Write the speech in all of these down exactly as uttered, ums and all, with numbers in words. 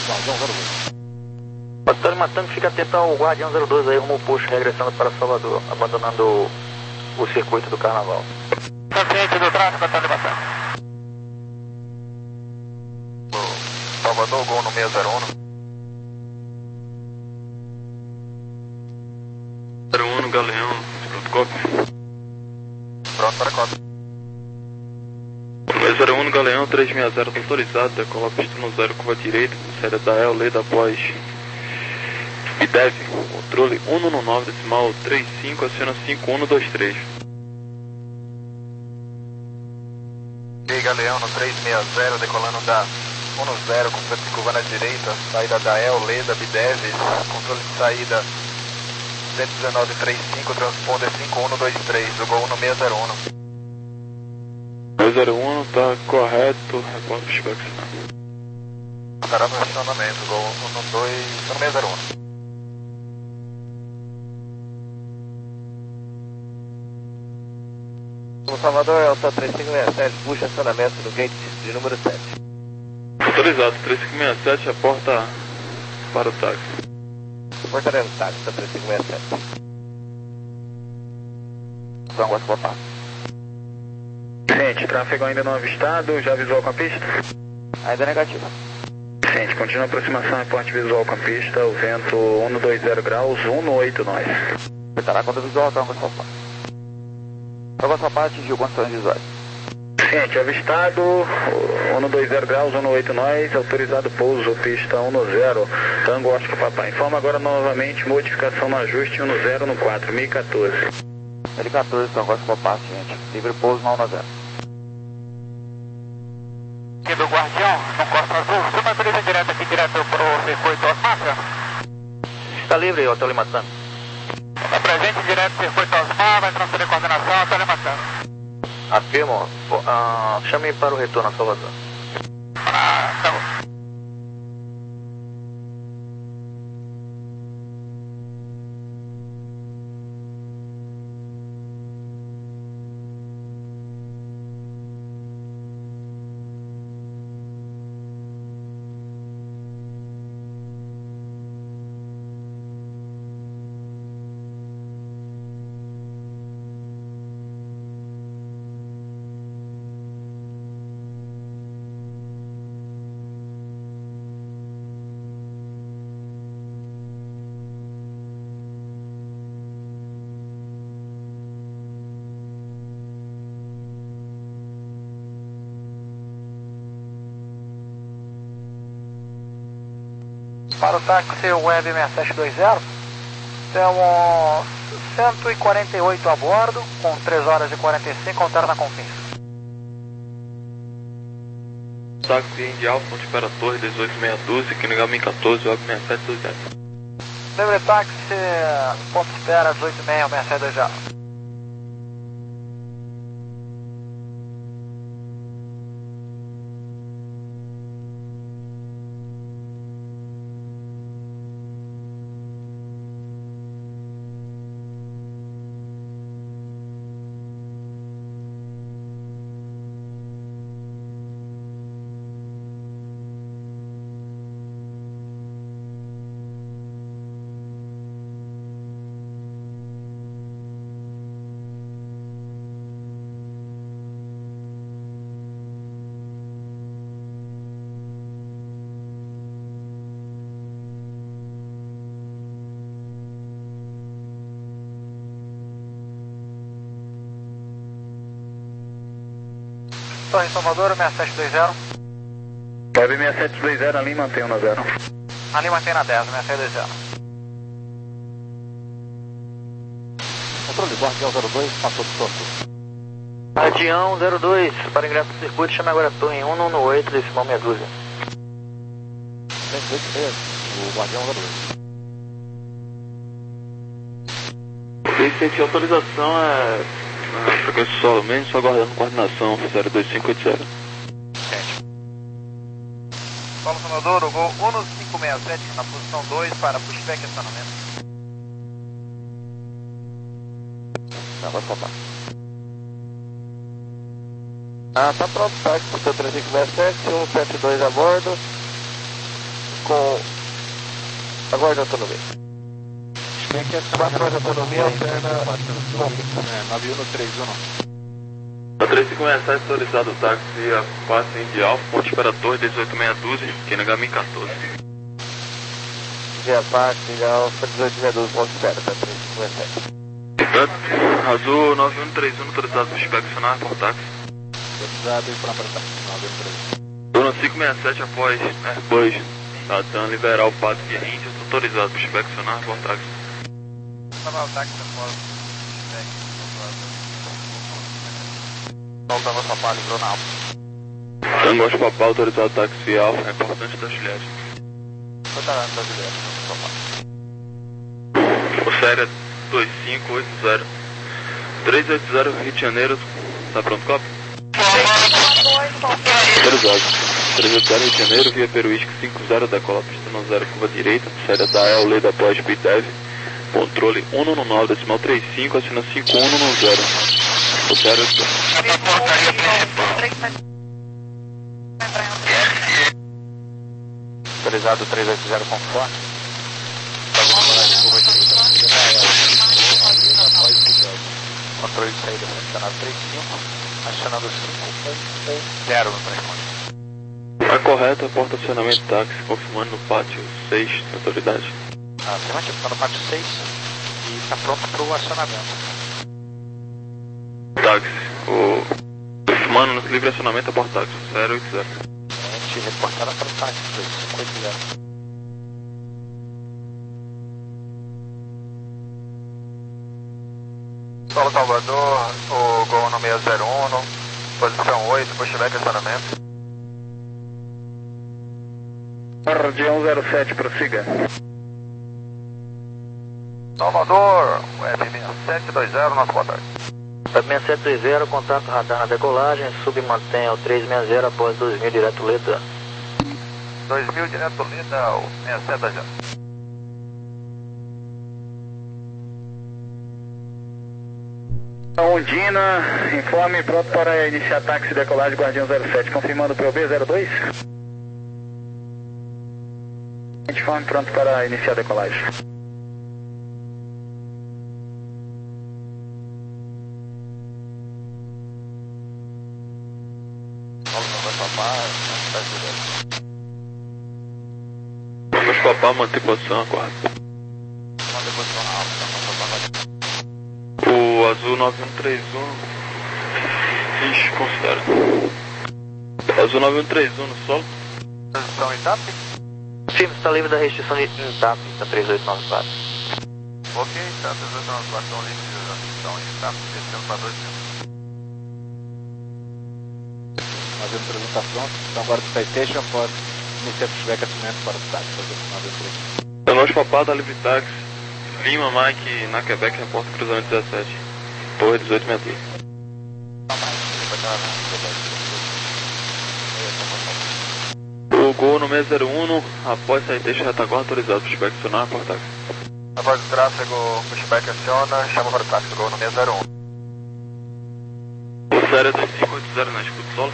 Guardião zero dois. Estou matando, fica atento ao Guardião zero dois aí, rumo ao posto, regressando para Salvador, abandonando o, o circuito do carnaval. Consciente do tráfego, está matando. Salvador, gol no seis zero um. zero um no Galeão, escuta copy. Pronto para copy. seis zero um no Galeão, três seis zero, tá autorizado, decola pista no zero, curva direita, saída da El, Leda após I D E V, controle um no nove, decimal trinta e cinco, aciona cinco um dois três. E aí, Galeão no três seis zero, decolando da um no zero, com curva na direita, saída da El, Leda, I D E V, controle de saída cento e dezenove trinta e cinco, transponder cinco um dois três, do gol no seis zero um. seis zero um tá correto, reporta o feedback. Estará no acionamento, gol no dois, no seis zero um. No Salvador, Elsa três cinco seis sete, puxa acionamento no gate de número sete. Autorizado, três cinco seis sete, reporta para o táxi. Portaria no táxi, tá três cinco seis sete. São Guaspopá. Gente, tráfego ainda não avistado, já visual com a pista? Ainda negativo. Gente, continua a aproximação, reporte visual com a pista, o vento um no dois zero graus, um no oito nós. Estará contra visual, tá, Guaspopá. São Guaspopá atingiu condições visuais. Gente, avistado, um no dois zero graus, um no oito nós, autorizado pouso, pista um no zero, Tango Oscar Papai. Informa agora novamente, modificação no ajuste um no zero no quatro, mil e quatorze. mil e quatorze, São Guaspopá, gente. Livre pouso no um no zero. Aqui do Guardião, no Costa Azul, você vai preso direto aqui, direto pro circuito Osmar? Está livre, eu estou lhe matando. Está presente direto circuito Osmar, vai transferir coordenação, eu estou lhe matando. Afirmo, uh, chame para o retorno a Salvador. Ah, tá bom. Para o táxi Web seis sete dois zero, temos cento e quarenta e oito a bordo, com três horas e quarenta e cinco, alterna com fins. Táxi Indy Alfa, onde para a torre dezoito seis um dois, aqui no Gamin quatorze, Web seis sete dois zero. Livre táxi, ponto de espera dezoito seis um, seis sete dois zero. Torre Salvador, seis sete dois zero. Web seis sete dois zero, ali mantém um no zero. Ali mantém na dez, seis sete dois zero. Controle, Guardião zero dois, passou do torto. Guardião zero dois, para ingresso do circuito, chame agora a torre um no oito, decimal meia dúzia. cento e oito mesmo, o Guardião zero dois. Vicente, a autorização é na frequência somente, só aguardando coordenação zero dois cinco oito zero. Paulo Sonodoro, gol um no cinco seis sete, na posição dois, para pushback e acionamento. Não, vai soltar. Ah, tá pronto, táxi, seu três cinco seis sete, um sete dois a bordo. com aguarde a autonomia. quatro horas de autonomia, alterna nove um três um. A três cinco seis sete autorizado o táxi a passe de Alfa, ponto espera torre dezoito meia dúzia, que na Gamin quatorze. Via Pax, Alfa dezoito meia dúzia, ponto espera, tá três cinco seis sete. Azul nove um três um autorizado para inspecionar por táxi. Autorizado e para táxi nove um três um. Turno cinco seis sete após Airbus, Latam liberar o pato de Índia, autorizado para inspecionar por táxi. Estava o táxi após Volta a nossa palha, livrou na Alfa. Tango Oscar Papá, autorizado táxi Alfa, é importante da Juliette. Quanto é da Juliette? O série é dois cinco oito zero. três oito zero Rio de Janeiro, tá pronto, copo? Autorizado. três oito zero Rio de Janeiro, via Peruísca cinco zero, decola pista no zero, curva direita, série da E L, lei da pós, B D E V, controle um um nove, decimal trinta e cinco, assina cinco um um zero. O sério autorizado três oito zero conforme. Controle de saída selecionado três cinco, acionando cinco um um zero no transporte. A correta, porta de acionamento táxi, confirmando no pátio seis, autoridade. Afirmativo, está no pátio seis e está pronto para o acionamento. Táxi, o... confirmando no livre acionamento a porta táxi, zero oito zero. Gente reportada para o táxi, dois cinco oito zero. Solo Salvador, o Gol no seis zero um, posição oito, pushback acionamento. Guardião zero sete, prossiga. Salvador, o F seis sete dois zero, nosso boa tarde. seis sete dois zero, contato radar na decolagem, submantém o três seis zero após dois mil direto Leda. dois mil direto Leda, o seis sete dois zero. Ondina, informe pronto para iniciar táxi decolagem Guardião zero sete, confirmando o P O B zero dois. Informe pronto para iniciar decolagem. Vamos papar, manter posição, aguarda. Manter posição na Alfa, O azul nove um três um. Ixi, considera. Azul nove um três um no solo. posição em T A P? Sim, está livre da restrição de T A P, da três oito nove quatro. Ok, tá, três oito nove quatro estão livres da restrição em T A P, descendo para dois mil. nove um três um está pronto, então agora do Citation pode iniciar o pushback acionamento para o táxi, fazer o nove um três um. Tango Oscar Papá da Livre Táxi. Lima, Mike, na Quebec, reporta cruzamento dezessete. Torre dezoito sessenta e dois. O Gol no seis zero um, após sair deixa retaguarda autorizado, pushback acionar por táxi. Após o tráfego, pushback aciona, chama para o táxi, Gol no seis zero um. O série é dois cinco oito zero na escuta solo.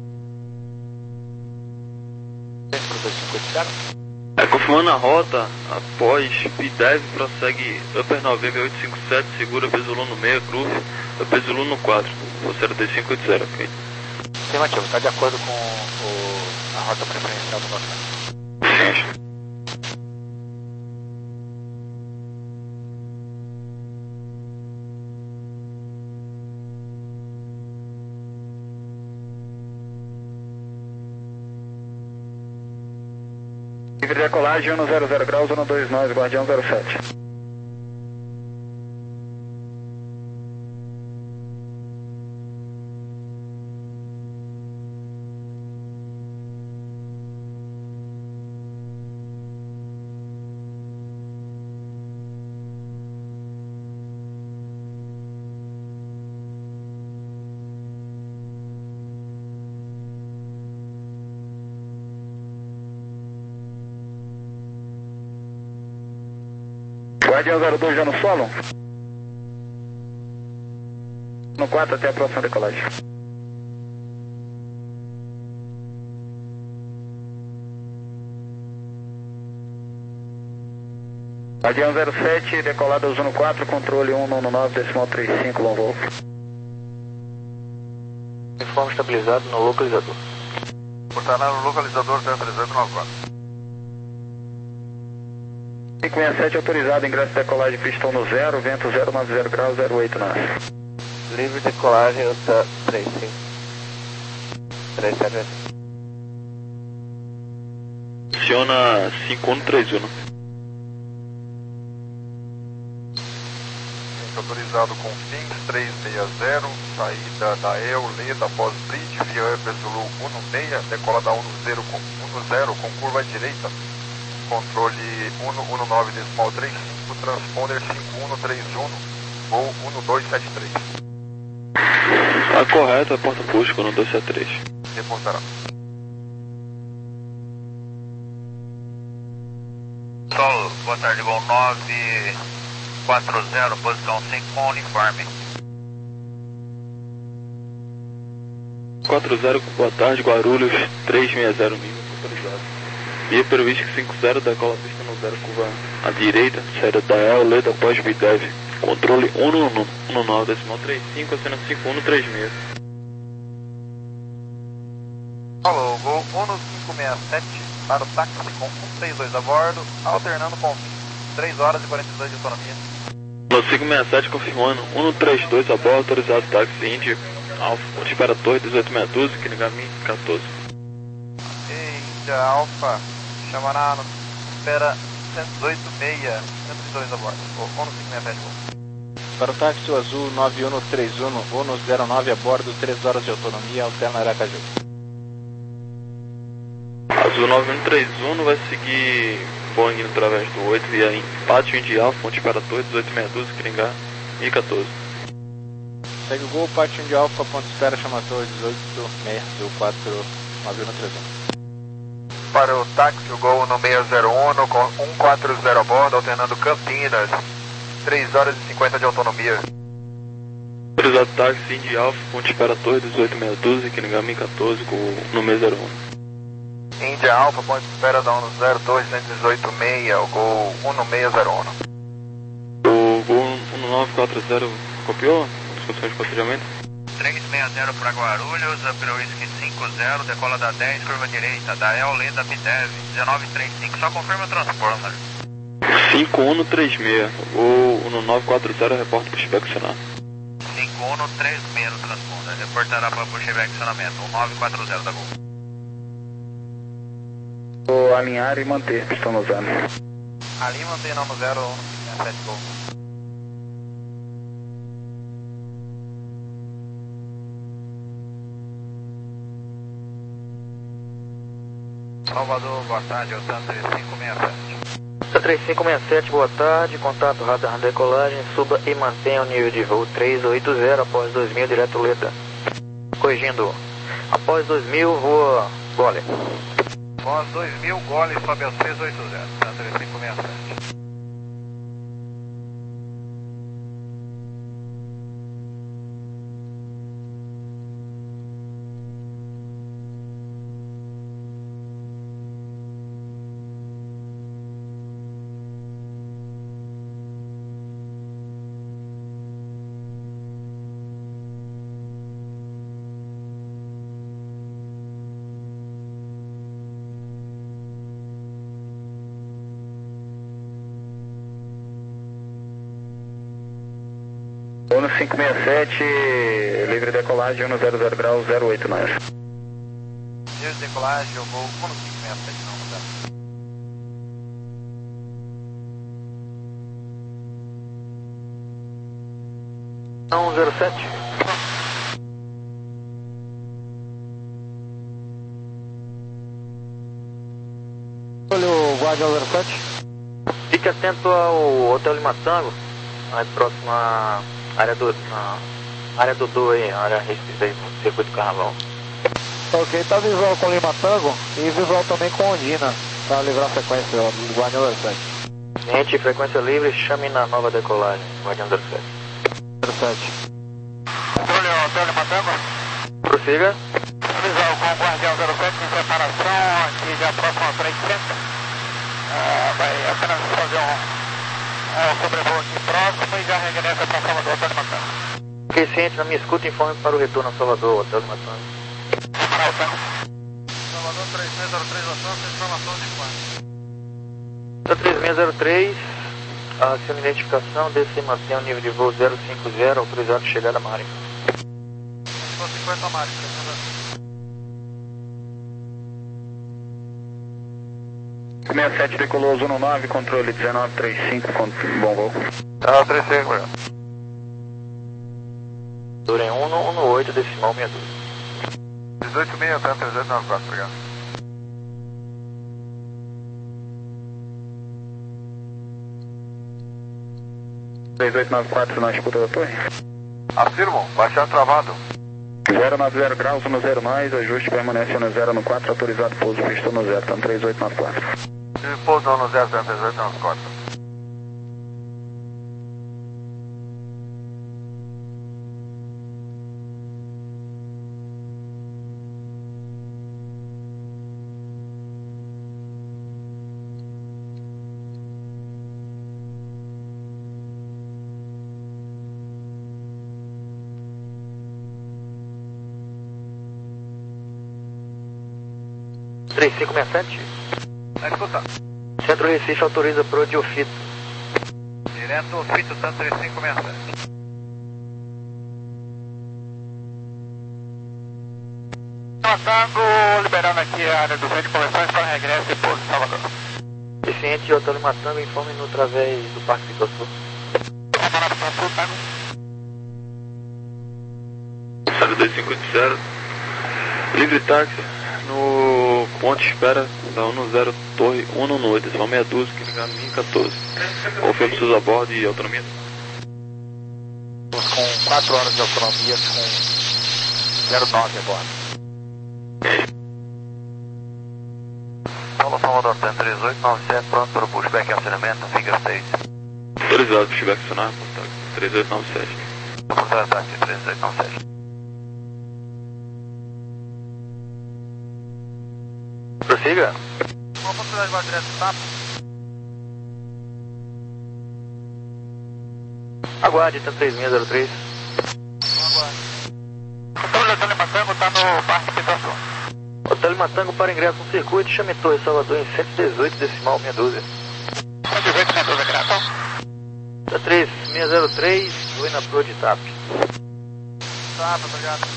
dois cinco oito zero. É, confirmando a rota, após P D E V prossegue Upper November oito cinco sete, segura Pesolum no meio, Groove, Pesolum no quatro, o série dois cinco oito zero, ok? Afirmativo, está de acordo com o, a rota preferencial do nosso. Sim. Livre decolagem um zero zero graus, um dois nove, Guardião zero sete. Guardião zero dois já no solo? No quatro até a próxima decolagem. Guardião zero sete, decolada Zuno quatro, controle um um nove, decimal trinta e cinco, long voo. Informe estabilizado no localizador. Portará no localizador zero três oito nove quatro. cinco seis sete autorizado, ingresso de decolagem pistão no zero, vento zero nove zero graus, zero oito nove. Livre decolagem, U T A três cinco. três sete. Aciona cinco um três um. Autorizado com Fins três seis zero, saída da E L, Leda, após bridge, via Upper Zulu um seis, decolada um zero com, um zero com curva direita, controle um um nove decimal trinta e cinco, transponder cinco um três um, voo um dois sete três. Tá correto, é porta acústica no dois sete três. Reportará. Solo, boa tarde, voo nove quatro zero, posição cinco com uniforme. quatro zero, boa tarde, Guarulhos, três seis zero mil, autorizado. Via previsto cinco zero, decola pista no zero, curva à direita, saída da E L, Leda, após B D E V. Controle um nove, decimal trinta e cinco, acena cinco um três seis. Alô, voo um cinco seis sete para o táxi com um três dois a bordo, alternando com três horas e quarenta e dois de autonomia. No cinco seis sete, confirmando, um três dois a bordo, autorizado táxi Indy, Alfa, espera Torre dezoito seis um zero, Kinigami quatorze. Índia Alfa, chamará no espera cento e dezoito seis, cento e dois a bordo, ou um cinco seis sete. Para o táxi azul nove um três um, um zero nove a bordo, três horas de autonomia, alterna Aracaju. Azul nove um três um vai seguir Boeing através do oito via Pátio Indy Alfa, Ponte para Torre dezoito seis um zero, Kinigami e quatorze. Segue o gol, Pátio Indy Alfa, ponto de espera, chama Torre dezoito seis zero quatro nove um três um. Para o táxi, o Gol no seis zero um, com um quatro zero a bordo, alternando Campinas, três horas e cinquenta de autonomia. Autorizado táxi Indy Alfa, Ponte para Torre dezoito seis um zero, Kinigami quatorze, com no seis zero um. Índia Alfa, ponto de espera da um zero dois um oito seis, o Gol um seis zero um. O Gol um nove quatro zero copiou? Discussão de procedimento? três seis zero para Guarulhos, Upper Whisky cinco zero, decola da dez, curva direita, da E L, Leda, B D E V, dezenove trinta e cinco, só confirma o transponder. cinco um três seis, o um nove quatro zero reporta para o inspecionar. cinco um três seis no transponder, reportará para o inspecionamento, um nove quatro zero da Gol. Vou alinhar e manter pistão no zero. Ali mantém no zero um cinco seis sete Gol. Salvador, boa tarde, é o Santa três cinco seis sete. três cinco seis sete, boa tarde, contato radar na decolagem, suba e mantenha o nível de voo três oito zero após dois mil, direto Leda. Corrigindo, após dois mil, voa Gole. Após dois mil, Gole sobe aos três oito zero, Santa três cinco seis sete. Uno cinco seis sete, livre decolagem um zero zero graus, zero oito nove. Livre decolagem, eu vou um cinco seis sete, não, um zero sete. Olha o Guardião zero sete. Fique atento ao Hotel Lima Tango, aí próximo à área do, na área do Du aí, área restrita aí do circuito Carnaval. Ok, tá visual com Lima Tango e visual também com Ondina, para livrar a sequência do Guardião zero sete. Gente, frequência livre, chame na nova decolagem, Guardião zero sete. zero sete. Controle Hotel Lima Tango. Prossiga. Visual com o Guardião zero sete em preparação, aqui já próximo ao trezentos. Uh, vai apenas fazer um É, sobrevoo aqui próximo e já regressa para Salvador, Hotel Limatango. Ok, ciente, na minha escuta, informe para o retorno a Salvador, Hotel Limatango. Salvador três seis zero três, ação, informação de quanto? três seis zero três, a sua identificação, desce e mantém o nível de voo zero cinco zero, autorizado de chegada máxima. cinquenta máxima, sessenta e sete decolou Zona nove, controle dezenove trinta e cinco, bom voo. Tá, três cinco, obrigado. Durem um um oito, decimal sessenta e dois. dezoito e meia, tá, trezentos e noventa e quatro, obrigado. três oito nove quatro na escuta da torre. Afirmo, baixar travado. zero nove zero graus no zero mais, ajuste permanece no zero no quatro, autorizado pouso pista no zero, então três oito nove quatro. Pouso no zero, três oito nove quatro. três cinco sessenta e sete. Vai escutar. Centro Recife autoriza pro Diofito. Direto, Fito, tanto três cinco sessenta e sete. Limatango, liberando aqui a área do centro de conversões para regresso e pouso de Salvador. Ciente de Hotel Limatango, informe-no através do Parque Vitor Sul. Sábio dois cinco oito zero, livre táxi no ponto de espera da um zero Torre um um oito, decimal meia dúzia, que ligar mil e quatorze. Confirmo seus a bordo e autonomia. Com quatro horas de autonomia, com zero nove agora. Paulo Salvador, três oito nove sete, pronto para o pushback e acionamento, finger state. Autorizado, pushback acionar, contato três oito nove sete. Oportunidade táxi, três oito nove sete. Prossiga. Uma oportunidade vai direto do tapa. Aguarde, tá três seis zero três. Aguarde. O Hotel Limatango está no Parque Vitor Sul. Hotel Limatango para ingresso no circuito, chame Torre Salvador em cento e dezoito, decimal meia dúzia. cento e dezoito, meia dúzia, graças. Tá três seis zero três, voe na Pro de T A P. Tá, obrigado.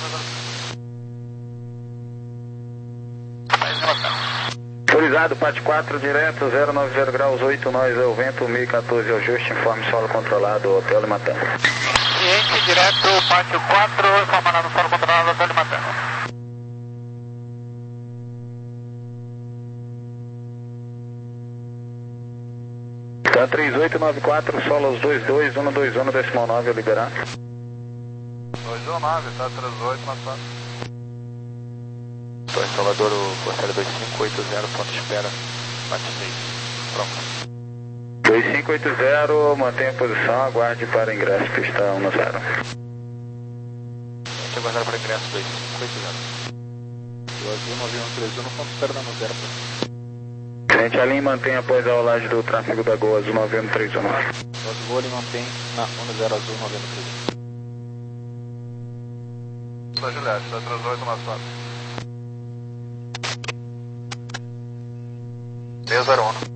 Autorizado, P A T quatro direto, zero nove zero graus, oito nós é o vento, mil e quatorze ajuste, informe solo controlado, Hotel Limatango. Ciente, direto, pátio quatro, informando no solo controlado, Hotel Limatango. Tá três oito nove quatro, solo aos dois dois, um dois um, decimal nove, eu liberar. dois um nove, tá três oito nove quatro. Torre Salvador, o Corsário dois cinco oito zero, ponto de espera, bate seis. Pronto. dois cinco oito zero, mantenha a posição, aguarde para ingresso, pista um zero. A gente aguardar para ingresso dois cinco oito zero. O azul nove um três um, ponto de espera dando zero. Frente à linha, mantenha após a rolagem do tráfego da Gol Azul nove um três um. O azul ele mantém na um zero azul nove um três um. Da Juliette, tá três oito nove quatro. seis zero um.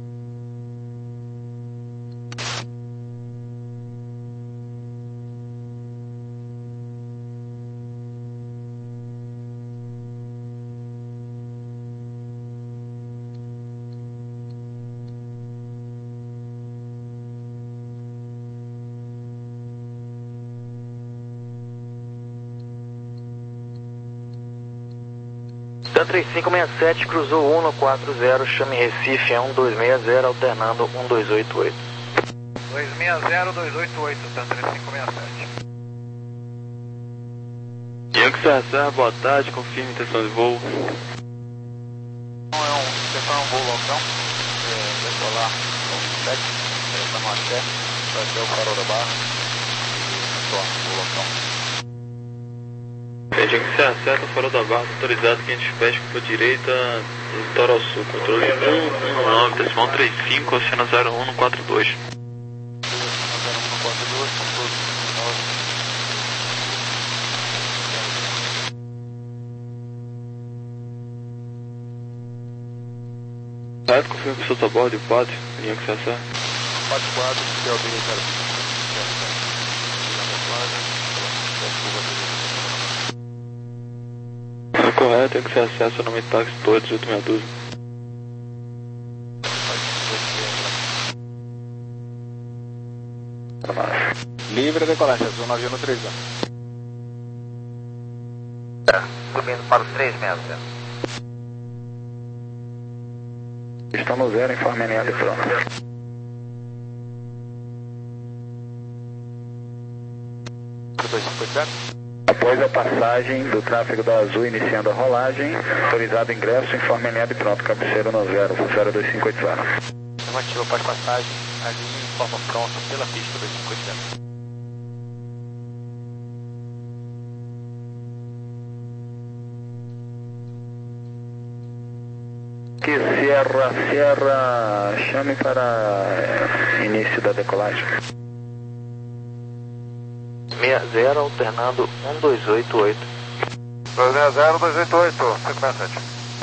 TAM três cinco seis sete, cruzou um quatro zero, chame Recife é um dois seis zero, alternando um dois oito oito. dois seis zero dois oito oito, TAM três cinco seis sete. Yankee Serra, boa tarde, confirme intenção de voo. Então é um, tentar um voo local, é, decolar o sete, para no axé, vai até o farol da barra e retorno voo local. Yankee Serra certa, farol da barra, autorizado quinhentos pés, curva direita, litoral sul, controle um um nove, decimal trinta e cinco, oceano zero um quatro dois. Correto, confirma que estou a bordo, quatro, Yankee C S R. quatro quatro, que é o bem zero. Tá correto, Yankee C S R, seu nome é táxi, Torre dezoito meia dúzia. Livre decolagem, azul nove um três um. Subindo para o três sessenta. Estão no zero, informe N L pronto. dois cinco oito zero. Após a passagem do tráfego da Azul iniciando a rolagem, autorizado ingresso, informe N L pronto, cabeceira no zero, zero dois cinco oito zero. Afirmativo após passagem, a linha informa pronto pela pista dois cinco oito zero. Que Sierra, Sierra, chame para início da decolagem. zero alternando um dois oito oito. dois zero zero, dois oito oito, cinco seis sete.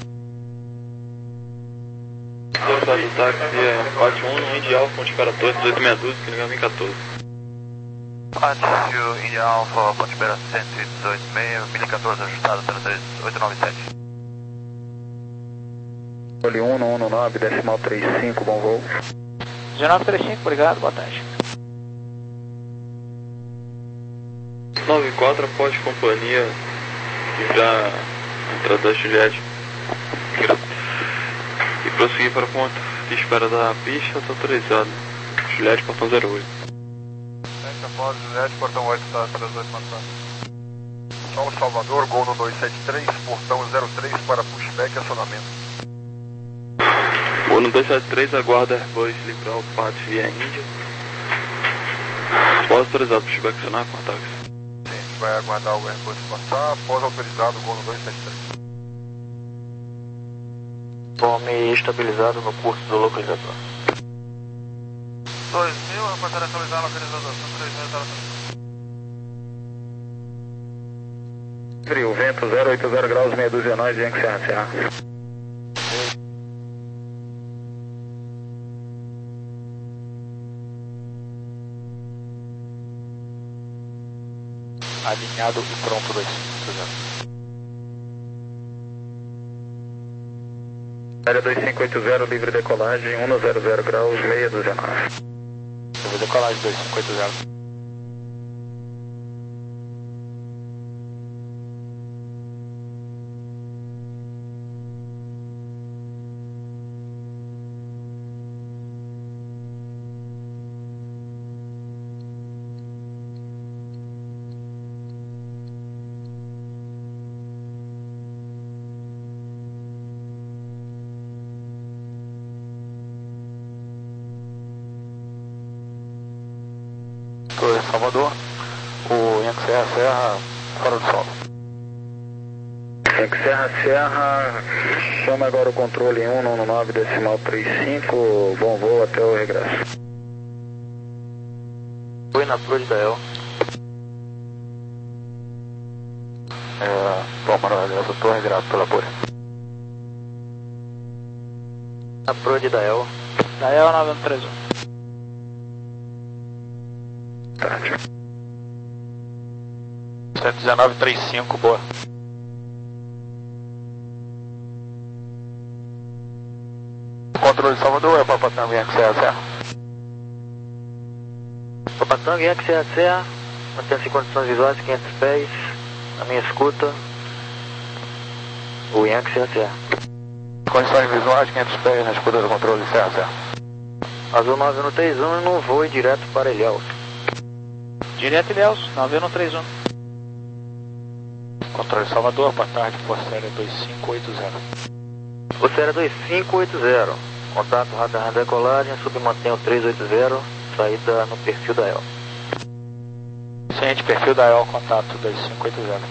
Autorizado do táxi é quatro um, Indy Alpha, Ponte Pera Torre, dezoito meia dúzia, que liga em quatorze. Quatro, Indy Alpha, Ponte Pera cento e dezoito meio, mil e quatorze ajustado, zero três oito nove sete. Olhe um um nove, decimal trinta e cinco, bom voo. dezenove trinta e cinco, obrigado, boa tarde. nove quatro, após companhia, já entrada da Juliette. E prosseguir para o ponto de espera da pista, está autorizado. Juliette, portão zero oito. Sente após Juliette, portão oito, tá, três oito matando. Solo Salvador, gol no dois sete três, portão zero três para pushback e acionamento. Vou no dois sete três, aguarda Airbus Liberal quatro via Índia. Após autorizado pushback acionar com a táxi. Sim, a gente vai aguardar o Airbus passar, após autorizado, gol no dois sete três. Tome estabilizado no curso do localizador. dois mil, rapaziada, atualizar a localização, três mil, zero três. Frio, vento zero oito zero graus, meia dúzia nós, Yankee C S R. Alinhado e pronto dois cinco zero. Área dois cinco oito zero, livre decolagem, um zero zero graus, meia dúzia nove. Livre decolagem dois cinco oito zero. Torre Salvador, o Yankee Serra Serra fora do solo. Yankee Serra Serra, chama agora o controle um um nove decimal trinta e cinco, bom voo até o regresso. Foi na Pro de Dael. É, bom, Manuel, eu torre, grato pela apoio. Na Pro de Dael. Dael nove um três um. cento e dezenove, trinta e cinco, boa. Controle de Salvador, é Papatanga, Yankee Serra Serra. Papatanga, Yankee Serra Serra, mantendo-se em condições visuais, quinhentos pés, na minha escuta, o Yankee Serra Serra. Condições visuais, quinhentos pés na escuta do controle de Serra Serra. Azul nove um três um, não voo direto para Ilhéus. Direto Ilhéus, nove um três um. Controle de Salvador, boa tarde, Força dois cinco oito zero. Força dois cinco oito zero, contato radar decolagem, submantém o três oito zero, saída no perfil da E L. Ciente, perfil da E L, contato dois cinco oito zero.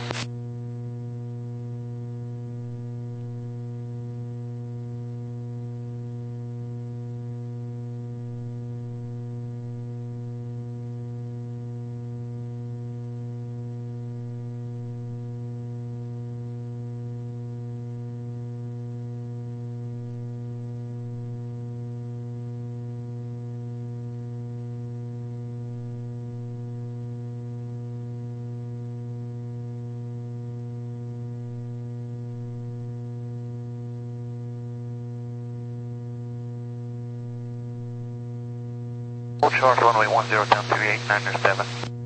Hold short runway one zero ten three eight nine seven.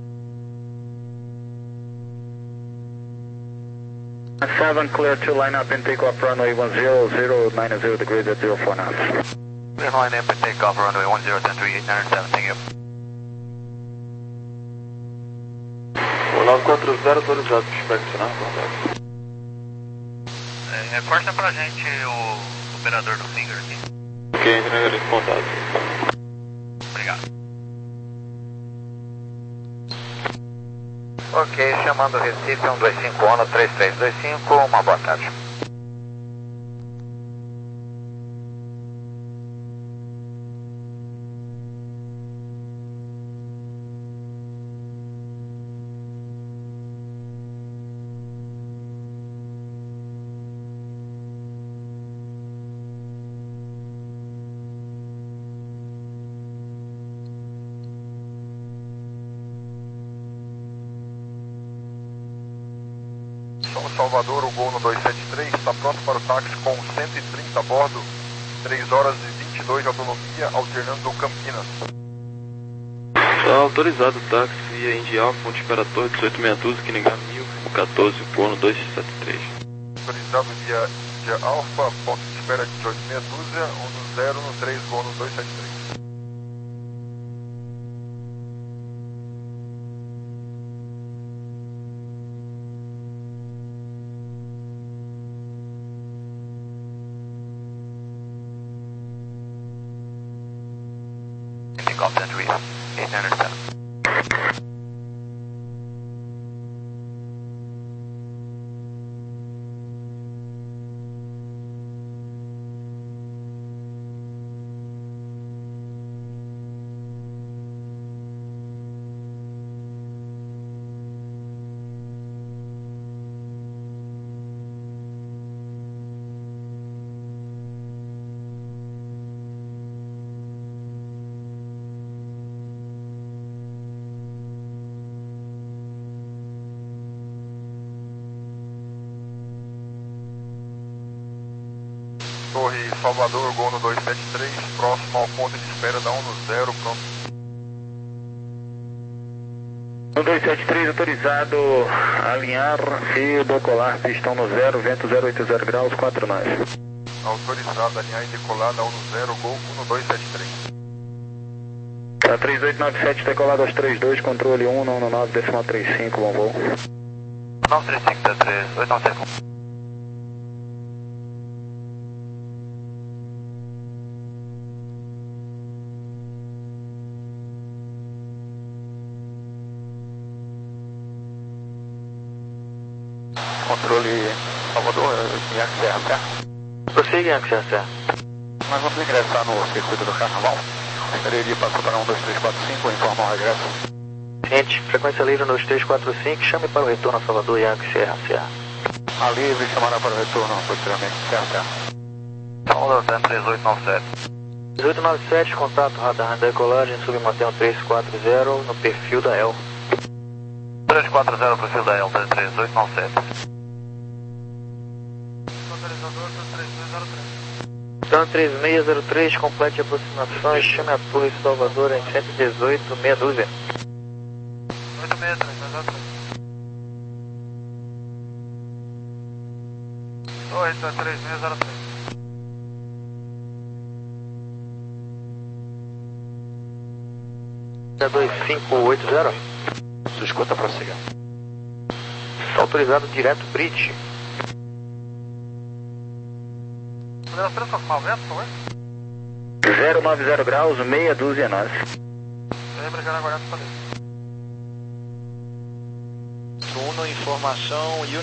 seven, clear to line up and take off runway one zero zero nine zero degrees at zero four knots. Clear to line up and take off runway one zero ten three eight nine seven, thank you. O nove quatro zero autorizado para inspecionar, contato. É, reforça pra gente o operador do Finger aqui. Ok, entrega esse contato. Obrigado. Ok, chamando o Recife um dois cinco ONU três três dois cinco, uma boa tarde. São Salvador, o Gol no dois sete três está pronto para o táxi com cento e trinta a bordo, três horas e vinte e dois de autonomia, alternando Campinas. Está autorizado o táxi via Indy Alpha, Ponte Imperator dezoito seis doze, Kinigami mil, quatorze, Pono dois sete três. Autorizado via India Alpha, ponto de espera dezoito seis doze, um no zero no três Gol no dois sete três. Take off Century eight nine seven. Torre Salvador, Gol no dois sete três, próximo ao ponto de espera da um no zero, pronto. No dois sete três autorizado alinhar e decolar, pistão no zero, vento zero oito zero graus, quatro nós. Autorizado alinhar e decolar da um no zero, Gol um no dois sete três. Tá três oito nove sete, decolado aos trinta e dois, controle um, um nove, decimal trinta e cinco, bom voo. nove três cinco três oito nove sete. Controle Salvador, Yankee Serra, certo? Prossiga, Yankee Serra. Nós vamos ingressar no circuito do Carnaval. Ele passou para um dois três quatro cinco, informa o regresso. Gente, frequência livre no dois três quatro cinco, chame para o retorno a Salvador, Yankee Serra, Serra. A livre chamará para o retorno, posteriormente, certo, certo. Salvador três oito nove sete. três oito nove sete, contato radar de decolagem, submantenha três quatro zero no perfil da E L. três quatro zero, perfil da E L, três oito nove sete. Autorizador três dois zero três. Então três seis zero três, complete aproximações, chame a Torre Salvador em cento e dezoito, meia dúzia. oito seis três dois zero três. Torre três seis zero três. dois cinco oito zero. Sua escuta, prossiga. Autorizado direto Bridge. Podemos transformar o vento, por favor? zero nove zero graus, meia dúzia nós. Lembra que era aguardado para Uno, informação.